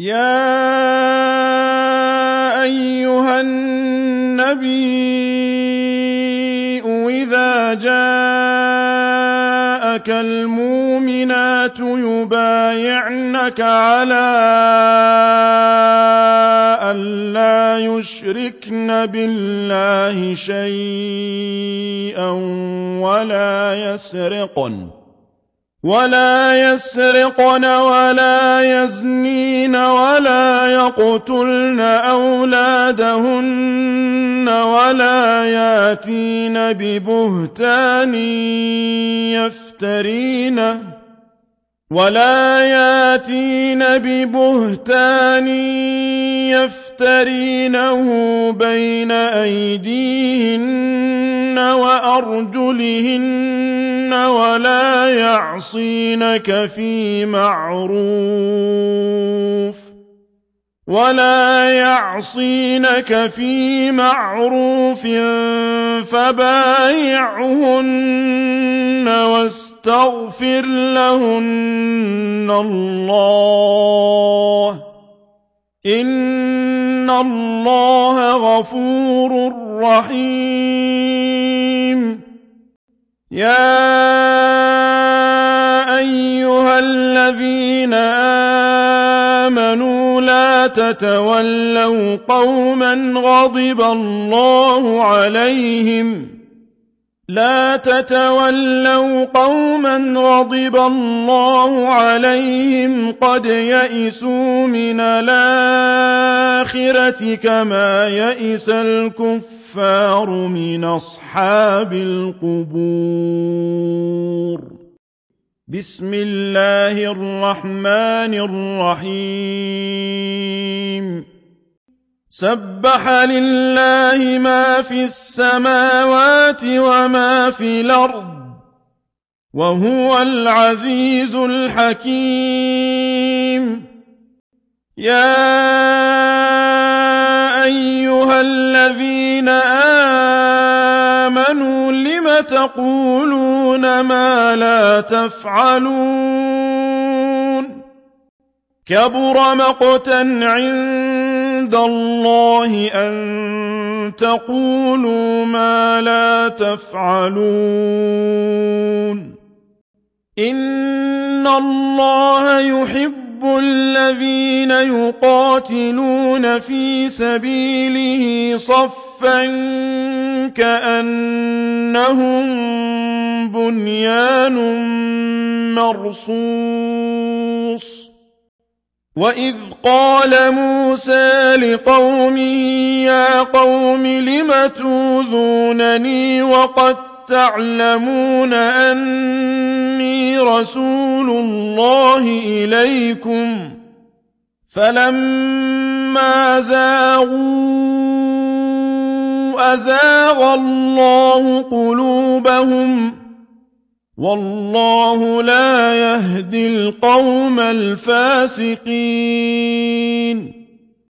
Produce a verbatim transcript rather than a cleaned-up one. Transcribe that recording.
يا أيها النبي إذا جاءك المؤمنات يبايعنك على أن لا يشركن بالله شيئا ولا يسرقن ولا يسرقن ولا يزنين ولا يقتلن أولادهن ولا ياتين ببهتان يفترينه ولا ياتين ببهتان يفترينه بين أيديهن وأرجلهن ولا يعصينك في معروف ولا يعصينك في معروف فبايعهن واستغفر لهن الله إن الله غفور رحيم. يا أيها الذين آمنوا لا تتولوا قوما غضب الله عليهم لا تتولوا قوما غضب الله عليهم قد يئسوا من الآخرة كما يئس الكفار من أصحاب القبور. بسم الله الرحمن الرحيم. سبح لله ما في السماوات وما في الأرض وهو العزيز الحكيم. يا أيها الذين آمنوا لم تقولون ما لا تفعلون كبر مقتا عند الله أن تقولوا ما لا تفعلون. إن الله يحب الذين يقاتلون في سبيله صفا كأنهم بنيان مرصوص. وإذ قال موسى لقومه يا قوم لم توذونني وقد تعلمون أني رسول الله إليكم فلما زاغوا أزاغ الله قلوبهم والله لا يهدي القوم الفاسقين.